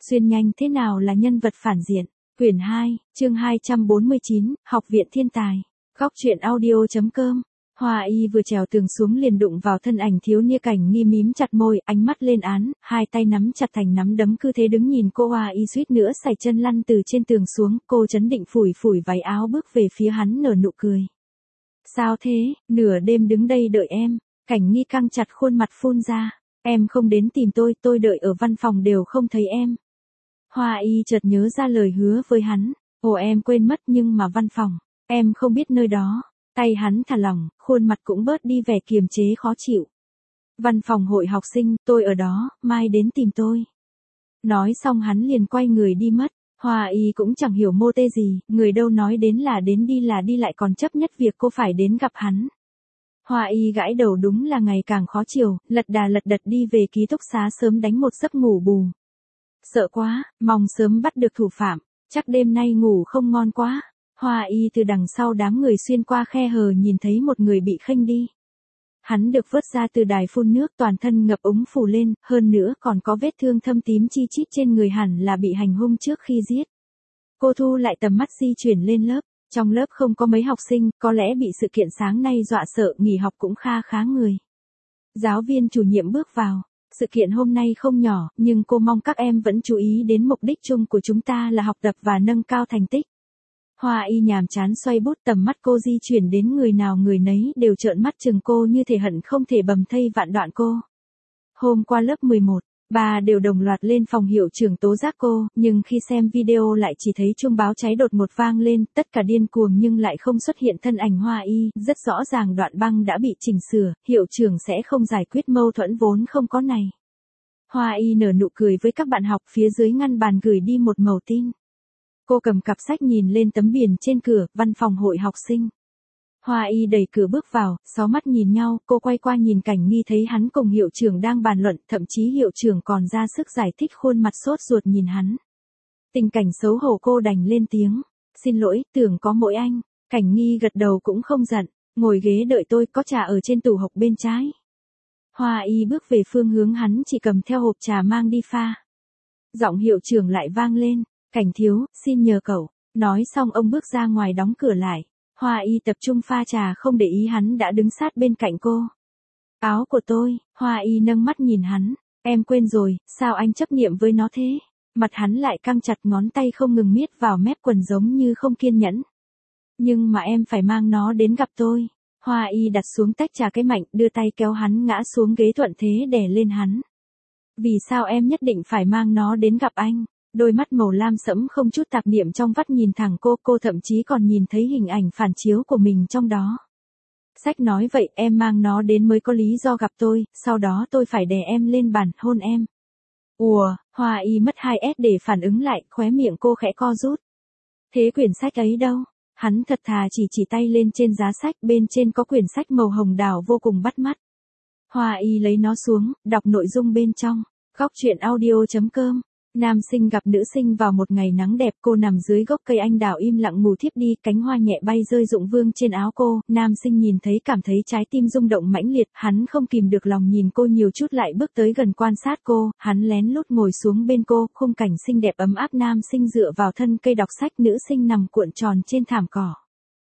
Xuyên nhanh thế nào là nhân vật phản diện. Quyển 2, chương 249, Học viện thiên tài. Góc truyện audio.com. Hoa Y vừa trèo tường xuống liền đụng vào thân ảnh thiếu niên Cảnh Nghi mím chặt môi, ánh mắt lên án, hai tay nắm chặt thành nắm đấm cứ thế đứng nhìn cô. Hoa Y suýt nữa sải chân lăn từ trên tường xuống, cô chấn định phủi phủi váy áo bước về phía hắn nở nụ cười. Sao thế, nửa đêm đứng đây đợi em. Cảnh Nghi căng chặt khuôn mặt phun ra. Em không đến tìm tôi đợi ở văn phòng đều không thấy em. Hoa Y chợt nhớ ra lời hứa với hắn. Ồ, em quên mất, nhưng mà văn phòng, em không biết nơi đó. Tay hắn thả lỏng, khuôn mặt cũng bớt đi vẻ kiềm chế khó chịu. Văn phòng hội học sinh, tôi ở đó, mai đến tìm tôi. Nói xong hắn liền quay người đi mất. Hoa Y cũng chẳng hiểu mô tê gì, người đâu nói đến là đi lại còn chấp nhất việc cô phải đến gặp hắn. Hoa Y gãi đầu, đúng là ngày càng khó chịu, lật đà lật đật đi về ký túc xá sớm đánh một giấc ngủ bù. Sợ quá, mong sớm bắt được thủ phạm, chắc đêm nay ngủ không ngon quá. Hoa Y từ đằng sau đám người xuyên qua khe hở nhìn thấy một người bị khênh đi. Hắn được vớt ra từ đài phun nước, toàn thân ngập úng phủ lên, hơn nữa còn có vết thương thâm tím chi chít trên người, hẳn là bị hành hung trước khi giết. Cô thu lại tầm mắt di chuyển lên lớp, trong lớp không có mấy học sinh, có lẽ bị sự kiện sáng nay dọa sợ, nghỉ học cũng khá người. Giáo viên chủ nhiệm bước vào. Sự kiện hôm nay không nhỏ, nhưng cô mong các em vẫn chú ý đến mục đích chung của chúng ta là học tập và nâng cao thành tích. Hoa Y nhàm chán xoay bút, tầm mắt cô di chuyển đến người nào người nấy đều trợn mắt chừng cô như thể hận không thể bầm thây vạn đoạn cô. Hôm qua lớp 11, ba đều đồng loạt lên phòng hiệu trưởng tố giác cô, nhưng khi xem video lại chỉ thấy chuông báo cháy đột một vang lên, tất cả điên cuồng nhưng lại không xuất hiện thân ảnh Hoa Y, rất rõ ràng đoạn băng đã bị chỉnh sửa, hiệu trưởng sẽ không giải quyết mâu thuẫn vốn không có này. Hoa Y nở nụ cười với các bạn học, phía dưới ngăn bàn gửi đi một mẩu tin. Cô cầm cặp sách nhìn lên tấm biển trên cửa, văn phòng hội học sinh. Hoa Y đẩy cửa bước vào, sáu mắt nhìn nhau, cô quay qua nhìn Cảnh Nghi thấy hắn cùng hiệu trưởng đang bàn luận, thậm chí hiệu trưởng còn ra sức giải thích, khuôn mặt sốt ruột nhìn hắn. Tình cảnh xấu hổ, cô đành lên tiếng. Xin lỗi, tưởng có mỗi anh. Cảnh Nghi gật đầu cũng không giận. Ngồi ghế đợi tôi, có trà ở trên tủ học bên trái. Hoa Y bước về phương hướng hắn chỉ cầm theo hộp trà mang đi pha. Giọng hiệu trưởng lại vang lên. Cảnh thiếu, xin nhờ cậu. Nói xong ông bước ra ngoài đóng cửa lại. Hoa Y tập trung pha trà, không để ý hắn đã đứng sát bên cạnh cô. Áo của tôi. Hoa Y nâng mắt nhìn hắn. Em quên rồi, sao anh chấp niệm với nó thế? Mặt hắn lại căng chặt, ngón tay không ngừng miết vào mép quần giống như không kiên nhẫn. Nhưng mà em phải mang nó đến gặp tôi. Hoa Y đặt xuống tách trà cái mạnh, đưa tay kéo hắn ngã xuống ghế, thuận thế đè lên hắn. Vì sao em nhất định phải mang nó đến gặp anh? Đôi mắt màu lam sẫm không chút tạp niệm trong vắt nhìn thẳng cô thậm chí còn nhìn thấy hình ảnh phản chiếu của mình trong đó. Sách nói vậy, em mang nó đến mới có lý do gặp tôi, sau đó tôi phải đè em lên bàn, hôn em. Ùa, Hoa Y mất 2S để phản ứng lại, khóe miệng cô khẽ co rút. Thế quyển sách ấy đâu? Hắn thật thà chỉ tay lên trên giá sách, bên trên có quyển sách màu hồng đào vô cùng bắt mắt. Hoa Y lấy nó xuống, đọc nội dung bên trong. Góc truyện audio.com. Nam sinh gặp nữ sinh vào một ngày nắng đẹp, cô nằm dưới gốc cây anh đào im lặng ngủ thiếp đi, cánh hoa nhẹ bay rơi rụng vương trên áo cô, nam sinh nhìn thấy cảm thấy trái tim rung động mãnh liệt, hắn không kìm được lòng nhìn cô nhiều chút, lại bước tới gần quan sát cô, hắn lén lút ngồi xuống bên cô, khung cảnh xinh đẹp ấm áp, nam sinh dựa vào thân cây đọc sách, nữ sinh nằm cuộn tròn trên thảm cỏ.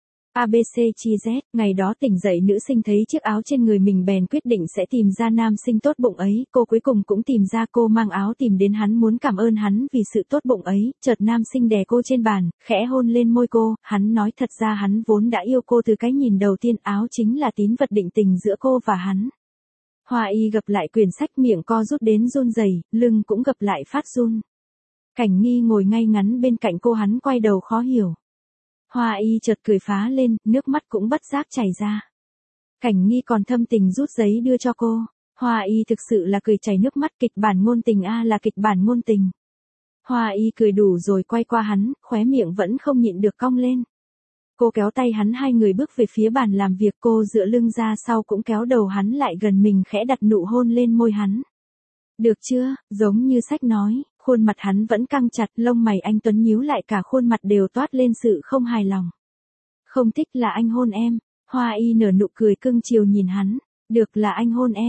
ABC chi Z, ngày đó tỉnh dậy nữ sinh thấy chiếc áo trên người mình bèn quyết định sẽ tìm ra nam sinh tốt bụng ấy, cô cuối cùng cũng tìm ra, cô mang áo tìm đến hắn muốn cảm ơn hắn vì sự tốt bụng ấy, chợt nam sinh đè cô trên bàn, khẽ hôn lên môi cô, hắn nói thật ra hắn vốn đã yêu cô từ cái nhìn đầu tiên, áo chính là tín vật định tình giữa cô và hắn. Hoa Y gập lại quyển sách, miệng co rút đến run rẩy, lưng cũng gập lại phát run. Cảnh Nghi ngồi ngay ngắn bên cạnh cô, hắn quay đầu khó hiểu. Hoa Y chợt cười phá lên, nước mắt cũng bất giác chảy ra. Cảnh Nghi còn thâm tình rút giấy đưa cho cô. Hoa Y thực sự là cười chảy nước mắt, kịch bản ngôn tình là kịch bản ngôn tình. Hoa Y cười đủ rồi quay qua hắn, khóe miệng vẫn không nhịn được cong lên. Cô kéo tay hắn, hai người bước về phía bàn làm việc, cô dựa lưng ra sau cũng kéo đầu hắn lại gần mình, khẽ đặt nụ hôn lên môi hắn. Được chưa, giống như sách nói. Khuôn mặt hắn vẫn căng chặt, lông mày anh tuấn nhíu lại, cả khuôn mặt đều toát lên sự không hài lòng. Không thích là anh hôn em. Hoa Y nở nụ cười cưng chiều nhìn hắn. Được là anh hôn em.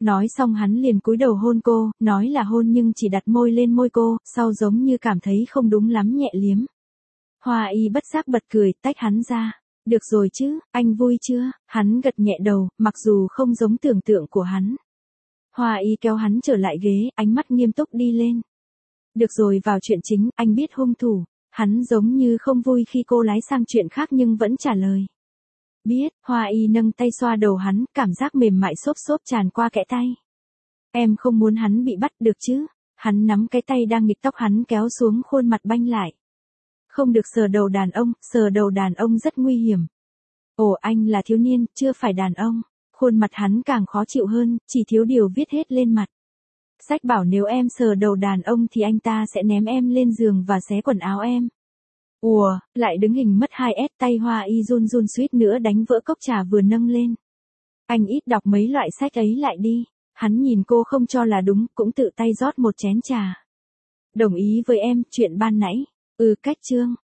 Nói xong hắn liền cúi đầu hôn cô, nói là hôn nhưng chỉ đặt môi lên môi cô, sau giống như cảm thấy không đúng lắm nhẹ liếm. Hoa y bất giác bật cười, tách hắn ra. Được rồi chứ, anh vui chưa? Hắn gật nhẹ đầu, mặc dù không giống tưởng tượng của hắn. Hoa y kéo hắn trở lại ghế, ánh mắt nghiêm túc đi lên. Được rồi, vào chuyện chính, anh biết hung thủ. Hắn giống như không vui khi cô lái sang chuyện khác nhưng vẫn trả lời. Biết. Hoa y nâng tay xoa đầu hắn, cảm giác mềm mại xốp xốp tràn qua kẽ tay. Em không muốn hắn bị bắt được chứ? Hắn nắm cái tay đang nghịch tóc hắn kéo xuống, khuôn mặt banh lại. Không được sờ đầu đàn ông rất nguy hiểm. Ồ, anh là thiếu niên, chưa phải đàn ông. Khuôn mặt hắn càng khó chịu hơn, chỉ thiếu điều viết hết lên mặt. Sách bảo nếu em sờ đầu đàn ông thì anh ta sẽ ném em lên giường và xé quần áo em. Ùa, lại đứng hình mất 2S, tay Hoa y run run suýt nữa đánh vỡ cốc trà vừa nâng lên. Anh ít đọc mấy loại sách ấy lại đi. Hắn nhìn cô không cho là đúng, cũng tự tay rót một chén trà. Đồng ý với em, chuyện ban nãy. Cách chương.